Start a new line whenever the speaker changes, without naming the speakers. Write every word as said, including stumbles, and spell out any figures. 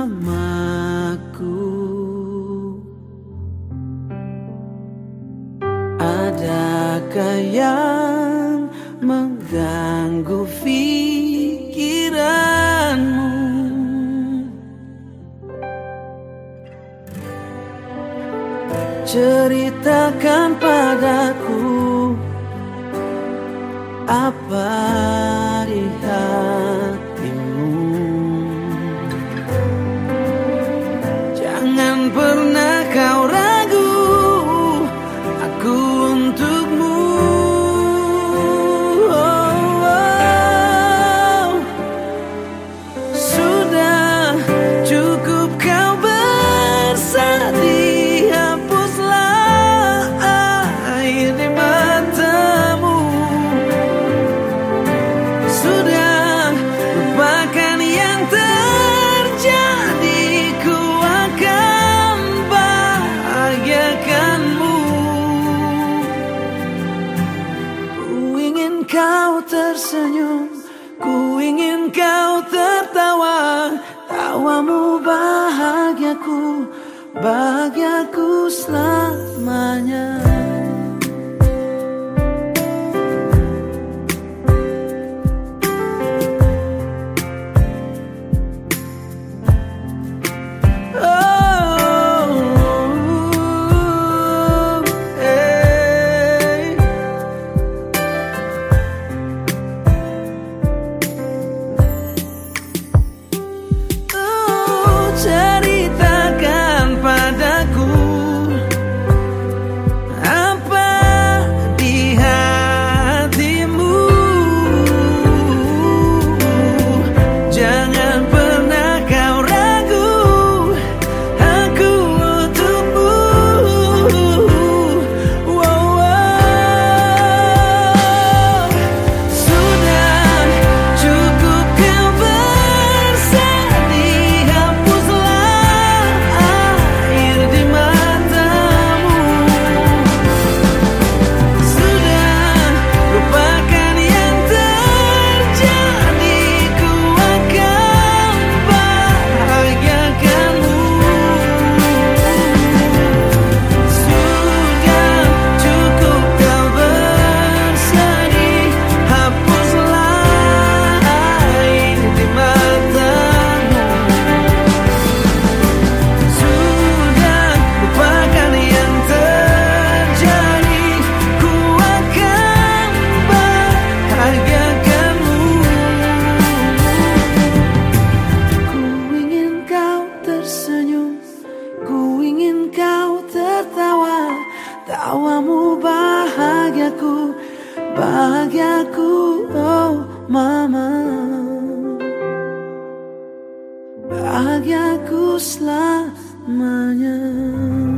mamaku. Adakah yang mengganggu pikiranmu? Ceritakan padaku apa di hatimu. Jangan pernah kau ragu aku untukmu. Oh, oh. Sudah cukup kau bersedih, hapuslah air di matamu. Sudah lupakan yang terjadi, ku akan bahagiakanmu. Ku ingin kau tersenyum, ku ingin kau tertawa. Tawamu bahagiaku, bahagiaku selamanya. Ceritakan padaku apa di hatimu. Jangan pernah kau ragu aku untukmu. Wow, wow. Sudah cukup kau bersedih, hapuslah air di matamu. Sudah lupakan yang terjadi, ku akan bahagiakanmu. Sudah cukup kau bersedih, hapuslah air di matamu. Sudah lupakan yang terjadi, ku akan bahagiakanmu. Ku ingin kau tersenyum, ku ingin kau tertawa. Tawamu bahagiaku, bahagiaku, oh mama. Bahagiaku selamanya.